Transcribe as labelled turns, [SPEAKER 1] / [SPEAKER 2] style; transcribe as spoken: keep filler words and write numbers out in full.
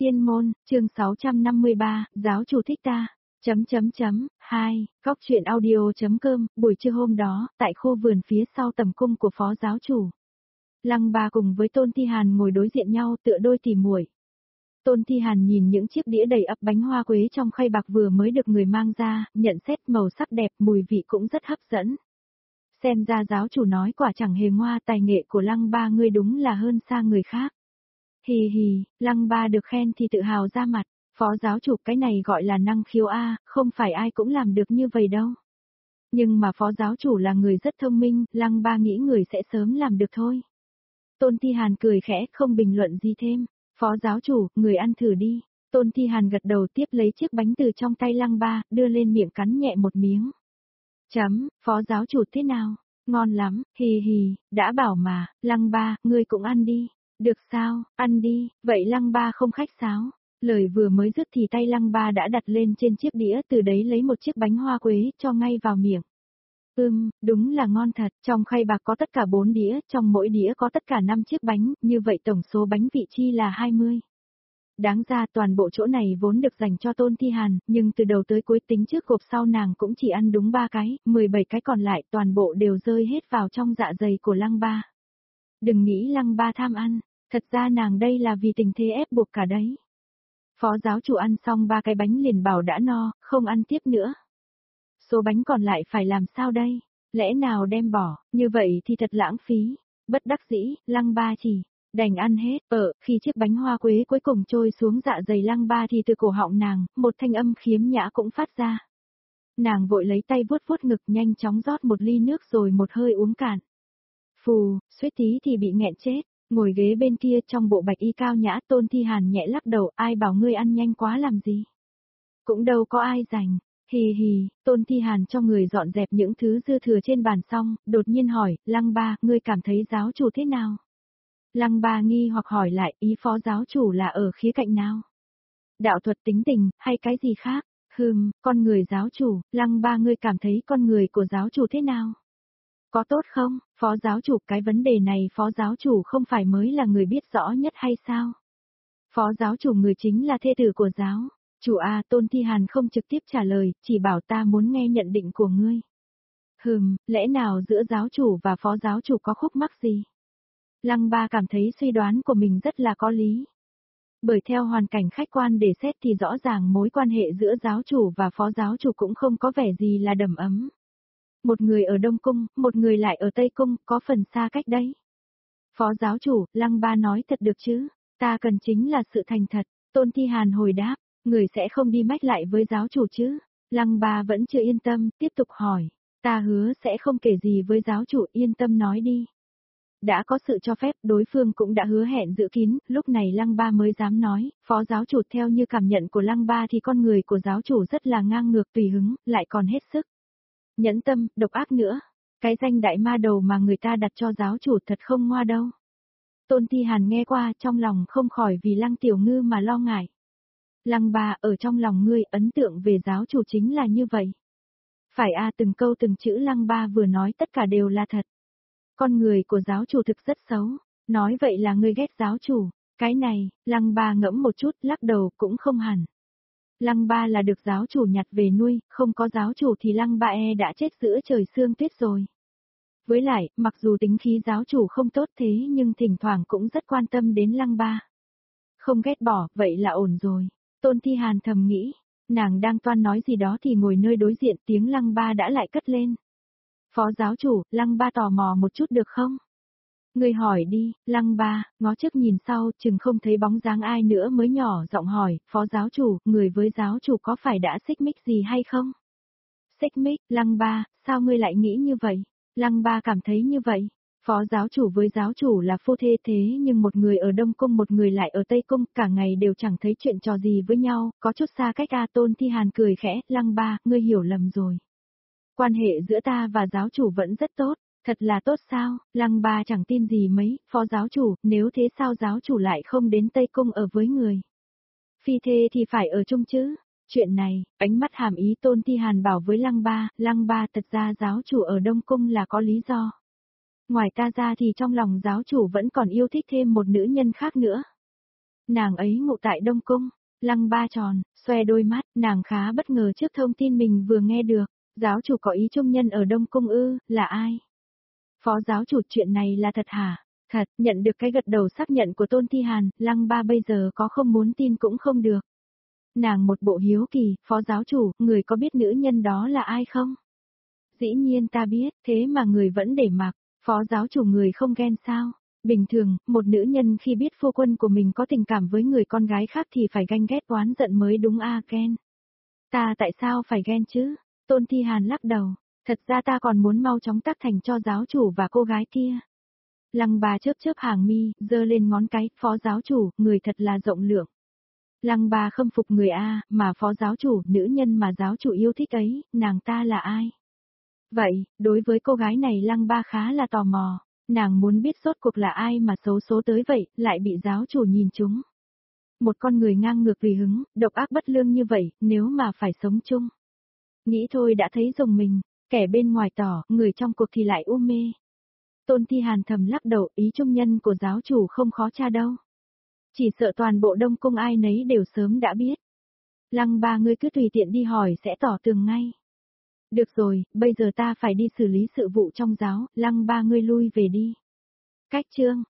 [SPEAKER 1] Tiên môn, chương sáu trăm năm mươi ba, giáo chủ thích ta. Chấm chấm chấm, hai, góc truyện audio.com, buổi trưa hôm đó, tại khu vườn phía sau tầm cung của phó giáo chủ. Lăng Ba cùng với Tôn Thi Hàn ngồi đối diện nhau tựa đôi tỉ muội. Tôn Thi Hàn nhìn những chiếc đĩa đầy ắp bánh hoa quế trong khay bạc vừa mới được người mang ra, nhận xét màu sắc đẹp, mùi vị cũng rất hấp dẫn. Xem ra giáo chủ nói quả chẳng hề ngoa, tài nghệ của Lăng Ba ngươi đúng là hơn xa người khác. Hì hì, Lăng Ba được khen thì tự hào ra mặt, phó giáo chủ cái này gọi là năng khiếu A, không phải ai cũng làm được như vậy đâu. Nhưng mà phó giáo chủ là người rất thông minh, Lăng Ba nghĩ người sẽ sớm làm được thôi. Tôn Thi Hàn cười khẽ, không bình luận gì thêm, phó giáo chủ, người ăn thử đi. Tôn Thi Hàn gật đầu tiếp lấy chiếc bánh từ trong tay Lăng Ba, đưa lên miệng cắn nhẹ một miếng. Chấm, phó giáo chủ thế nào? Ngon lắm, hì hì, đã bảo mà, Lăng Ba, ngươi cũng ăn đi. Được sao, ăn đi, vậy Lăng Ba không khách sáo. Lời vừa mới dứt thì tay Lăng Ba đã đặt lên trên chiếc đĩa, từ đấy lấy một chiếc bánh hoa quế cho ngay vào miệng. Ừm, đúng là ngon thật, trong khay bạc có tất cả bốn đĩa, trong mỗi đĩa có tất cả năm chiếc bánh, như vậy tổng số bánh vị chi là hai mươi. Đáng ra toàn bộ chỗ này vốn được dành cho Tôn Thi Hàn, nhưng từ đầu tới cuối tính trước gộp sau nàng cũng chỉ ăn đúng ba cái, mười bảy cái còn lại toàn bộ đều rơi hết vào trong dạ dày của Lăng Ba. Đừng nghĩ Lăng Ba tham ăn, thật ra nàng đây là vì tình thế ép buộc cả đấy. Phó giáo chủ ăn xong ba cái bánh liền bảo đã no, không ăn tiếp nữa. Số bánh còn lại phải làm sao đây? Lẽ nào đem bỏ, như vậy thì thật lãng phí. Bất đắc dĩ, Lăng Ba chỉ đành ăn hết. Ở, khi chiếc bánh hoa quế cuối cùng trôi xuống dạ dày Lăng Ba thì từ cổ họng nàng, một thanh âm khiếm nhã cũng phát ra. Nàng vội lấy tay vuốt vuốt ngực nhanh chóng rót một ly nước rồi một hơi uống cạn. Phù, suýt tí thì bị nghẹn chết. Ngồi ghế bên kia trong bộ bạch y cao nhã, Tôn Thi Hàn nhẹ lắc đầu, ai bảo ngươi ăn nhanh quá làm gì. Cũng đâu có ai rảnh. Hì hì, Tôn Thi Hàn cho người dọn dẹp những thứ dư thừa trên bàn xong, đột nhiên hỏi, Lăng Ba, ngươi cảm thấy giáo chủ thế nào? Lăng Ba nghi hoặc hỏi lại, ý phó giáo chủ là ở khía cạnh nào? Đạo thuật tính tình, hay cái gì khác? Hừm, con người giáo chủ, Lăng Ba ngươi cảm thấy con người của giáo chủ thế nào? Có tốt không, phó giáo chủ, cái vấn đề này phó giáo chủ không phải mới là người biết rõ nhất hay sao? Phó giáo chủ người chính là thê tử của giáo. Chủ A, Tôn Thi Hàn không trực tiếp trả lời, chỉ bảo ta muốn nghe nhận định của ngươi. Hừm, lẽ nào giữa giáo chủ và phó giáo chủ có khúc mắc gì? Lăng Ba cảm thấy suy đoán của mình rất là có lý. Bởi theo hoàn cảnh khách quan để xét thì rõ ràng mối quan hệ giữa giáo chủ và phó giáo chủ cũng không có vẻ gì là đầm ấm. Một người ở Đông Cung, một người lại ở Tây Cung, có phần xa cách đấy. Phó giáo chủ, Lăng Ba nói thật được chứ, ta cần chính là sự thành thật. Tôn Thi Hàn hồi đáp, người sẽ không đi mách lại với giáo chủ chứ. Lăng Ba vẫn chưa yên tâm, tiếp tục hỏi, ta hứa sẽ không kể gì với giáo chủ, yên tâm nói đi. Đã có sự cho phép, đối phương cũng đã hứa hẹn giữ kín, lúc này Lăng Ba mới dám nói, phó giáo chủ theo như cảm nhận của Lăng Ba thì con người của giáo chủ rất là ngang ngược tùy hứng, lại còn hết sức. Nhẫn tâm, độc ác nữa. Cái danh đại ma đầu mà người ta đặt cho giáo chủ thật không ngoa đâu. Tôn Thi Hàn nghe qua trong lòng không khỏi vì Lăng Tiểu Ngư mà lo ngại. Lăng Ba, ở trong lòng ngươi ấn tượng về giáo chủ chính là như vậy. Phải a, từng câu từng chữ Lăng Ba vừa nói tất cả đều là thật. Con người của giáo chủ thực rất xấu. Nói vậy là ngươi ghét giáo chủ. Cái này, Lăng Ba ngẫm một chút lắc đầu cũng không hẳn. Lăng Ba là được giáo chủ nhặt về nuôi, không có giáo chủ thì Lăng Ba e đã chết giữa trời sương tuyết rồi. Với lại, mặc dù tính khí giáo chủ không tốt thế nhưng thỉnh thoảng cũng rất quan tâm đến Lăng Ba. Không ghét bỏ, vậy là ổn rồi. Tôn Thi Hàn thầm nghĩ, nàng đang toan nói gì đó thì ngồi nơi đối diện tiếng Lăng Ba đã lại cất lên. Phó giáo chủ, Lăng Ba tò mò một chút được không? Người hỏi đi, Lăng Ba, ngó trước nhìn sau, chừng không thấy bóng dáng ai nữa mới nhỏ giọng hỏi, phó giáo chủ, người với giáo chủ có phải đã xích mích gì hay không? Xích mích, Lăng Ba, sao ngươi lại nghĩ như vậy? Lăng Ba cảm thấy như vậy. Phó giáo chủ với giáo chủ là phu thê thế nhưng một người ở Đông Cung một người lại ở Tây Cung, cả ngày đều chẳng thấy chuyện trò gì với nhau, có chút xa cách a. Tôn Thi Hàn cười khẽ, Lăng Ba, ngươi hiểu lầm rồi. Quan hệ giữa ta và giáo chủ vẫn rất tốt. Thật là tốt sao, Lăng Ba chẳng tin gì mấy, phó giáo chủ, nếu thế sao giáo chủ lại không đến Tây Cung ở với người? Phi thê thì phải ở chung chứ. Chuyện này, ánh mắt hàm ý Tôn Thi Hàn bảo với Lăng Ba, Lăng Ba thật ra giáo chủ ở Đông Cung là có lý do. Ngoài ta ra thì trong lòng giáo chủ vẫn còn yêu thích thêm một nữ nhân khác nữa. Nàng ấy ngụ tại Đông Cung. Lăng Ba tròn, xoe đôi mắt, nàng khá bất ngờ trước thông tin mình vừa nghe được. Giáo chủ có ý trung nhân ở Đông Cung ư, là ai? Phó giáo chủ, chuyện này là thật hả? Thật, nhận được cái gật đầu xác nhận của Tôn Thi Hàn, Lăng Ba bây giờ có không muốn tin cũng không được. Nàng một bộ hiếu kỳ, phó giáo chủ, người có biết nữ nhân đó là ai không? Dĩ nhiên ta biết, thế mà người vẫn để mặc, phó giáo chủ người không ghen sao? Bình thường, một nữ nhân khi biết phu quân của mình có tình cảm với người con gái khác thì phải ganh ghét oán giận mới đúng a à, ghen. Ta tại sao phải ghen chứ? Tôn Thi Hàn lắc đầu, thật ra ta còn muốn mau chóng tác thành cho giáo chủ và cô gái kia. Lăng Ba chớp chớp hàng mi, giơ lên ngón cái, phó giáo chủ, người thật là rộng lượng. Lăng Ba khâm phục người A, mà phó giáo chủ, nữ nhân mà giáo chủ yêu thích ấy, nàng ta là ai? Vậy, đối với cô gái này Lăng Ba khá là tò mò, nàng muốn biết rốt cuộc là ai mà xấu số tới vậy, lại bị giáo chủ nhìn trúng. Một con người ngang ngược tùy hứng, độc ác bất lương như vậy, nếu mà phải sống chung. Nghĩ thôi đã thấy rùng mình, kẻ bên ngoài tỏ, người trong cuộc thì lại u mê. Tôn Thi Hàn thầm lắc đầu, ý trung nhân của giáo chủ không khó tra đâu. Chỉ sợ toàn bộ Đông Cung ai nấy đều sớm đã biết. Lăng Ba ngươi cứ tùy tiện đi hỏi sẽ tỏ tường ngay. Được rồi, bây giờ ta phải đi xử lý sự vụ trong giáo, Lăng Ba ngươi lui về đi. Cách chương